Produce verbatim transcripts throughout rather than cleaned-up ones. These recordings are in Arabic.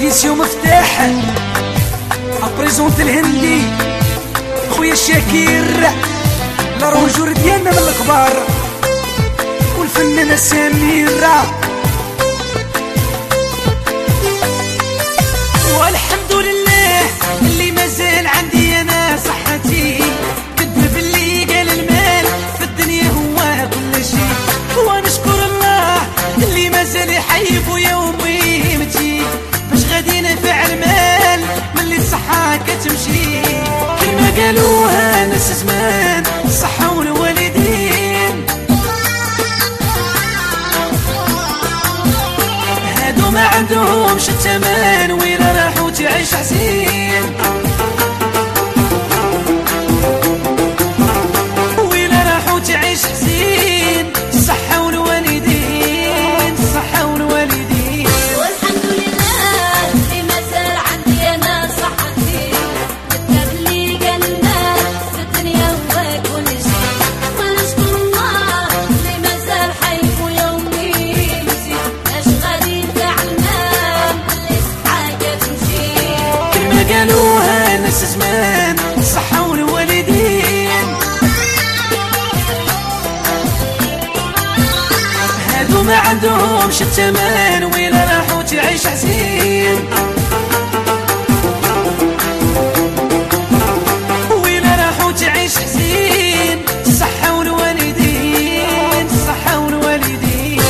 ميسيو مفتاح ابريزونت الهندي خويا شاكير لارونجور ديالنا من الكبار والفنانة سميرة. والحمد لله اللي مازال عندي انا صحتي، كذب اللي قال المال في الدنيا هو كل شيء، ونشكر الله اللي مازال يحيي يوم قيمتي، باش غادي نفع المال ملي الصحة كتمشي، كما قالوها ناس زمان الصحة والوالدين، هادو ما عندهمش الثمن ويلا راحوا تعيش حسين، ويلا راحوا تعيش حسين، الصحة والوالدين الصحة والوالدين. والحمد لله اللي مازال عندي انا صحتي، كذاب اللي قال الناس في الدنيا هو كل شيء، ونشكر الله اللي مازال حي ويومي يمشي، باش غادي ينفعنا اللي الصحة كتمشي، كما قالوها ناس زمان الصحة والوالدين، هادو ما عندهمش الثمن ويلا راحوا تعيش حسين، ويلا راحوا تعيش حسين، الصحة والوالدين الصحة والوالدين.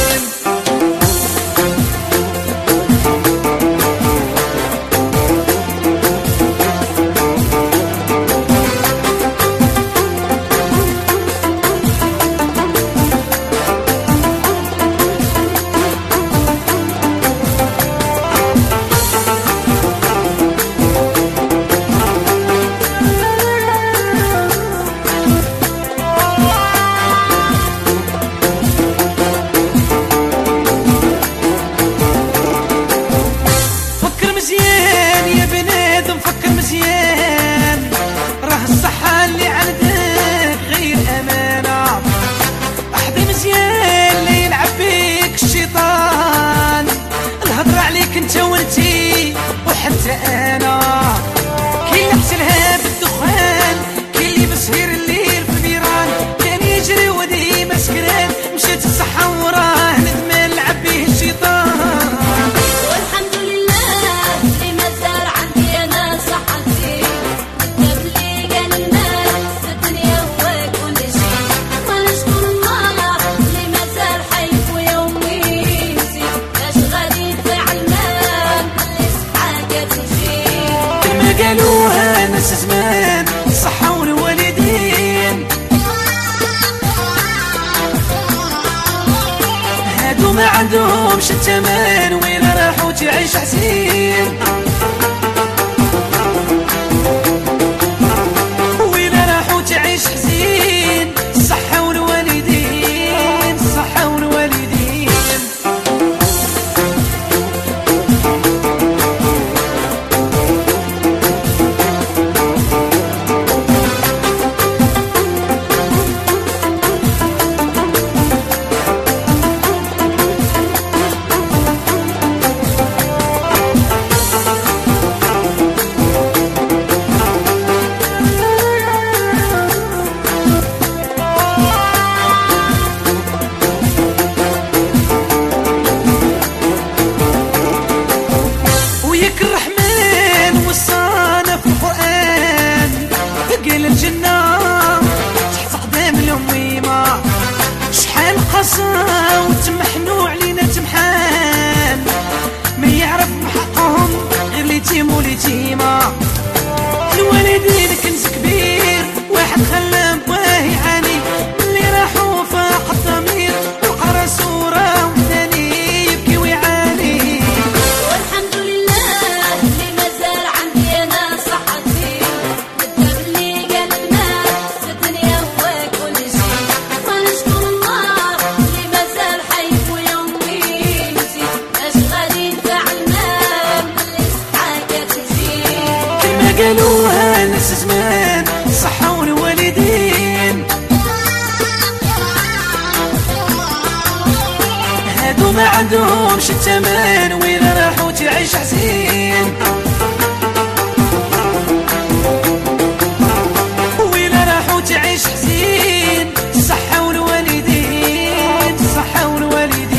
فكر مزيان يا بنادم فكر مزيان، راه الصحة اللي عندك غير أمانة، احضي مزيان لا يلعب بيك الشيطان، الهضرة عليك انت وانتي وحتى انا، كاين اللي حسلها بالدخان، كاين اللي بسهير الليل في النيران، كان يجري وديما سكران، مشات الصحة وراه ندمان لعب بيه الشيطان. والحمد لله اللي مازال عندي انا صحتي، كذاب اللي قال الناس في الدنيا هو كل شيء، ونشكر الله اللي مازال حي ويومي يمشي، باش غادي ينفع المال اللي الصحة كتمشي، كما قالوها ناس زمان الصحة والوالدين، هادو ما عندهمش الثمن ويلا راحوا تعيش حسين، ويلا راحوا تعيش حسين، الصحة والوالدين الصحة والوالدين. وياك الرحمن وصانا في القرآن، قال الجنة تحت قدام الأميمة، شحال قسا وتمحنوا علينا تمحان، ما يعرف بحقهم غير اليتيم واليتيمة، الوالدين كنز كبير واحد خلى باه يعاني، اللي راحوا فاق الضمير وقرا سورة والثاني يبكي ويعاني. والحمد لله اللي مازال عندي انا صحتي، كذاب اللي قال الناس في الدنيا هو كل شيء، ونشكر الله اللي مازال حي ويومي يمشي، باش غادي ينفع المال اللي الصحة كتمشي، كما قالوها ناس زمان الصحة والوالدين، هادو ما عندهمش التمن وين راحوا تعيش حزين وين راحوا تعيش حزين الصحة والوالدين الصحة والوالدين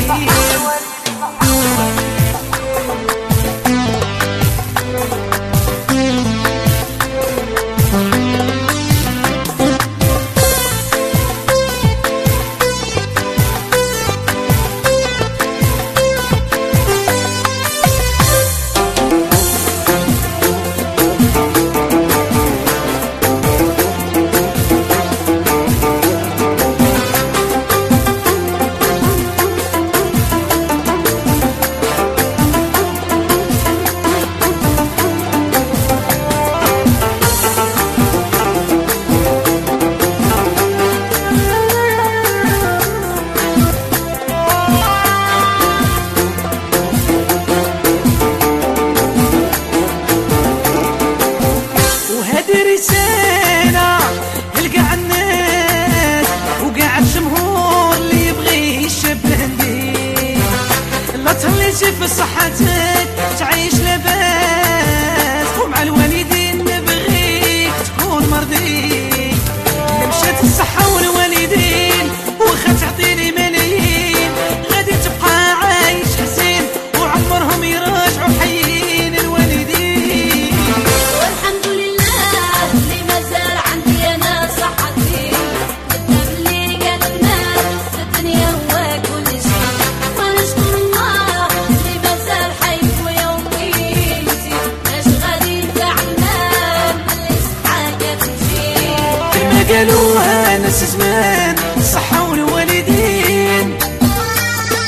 رسالة لقاع الناس وقاع الجمهور اللي يبغي يشبه بيك لا تهليتي في صحتك تعيش لاباس ومع الوالدين نبغيك تكون مرضي مشات الصحة والوالدين وخا تعطيني ملايين غادي تبقى عايش حزين وعمرهم يراجعوا حيين الوالدين والحمد لله اللي مازال عندي انا صحتي قدام اللي قلبنا في الدنيا هو كل شيء ونشكر الله اللي مازال حي ويومي يزيد باش غادي نفعلنا اللي صحاك تجي كما قالوها ناس زمان الصحة والوالدين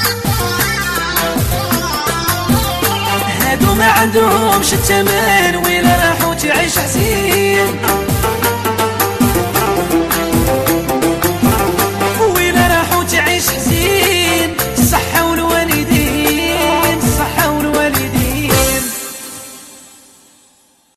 هادو ما عندهمش التمن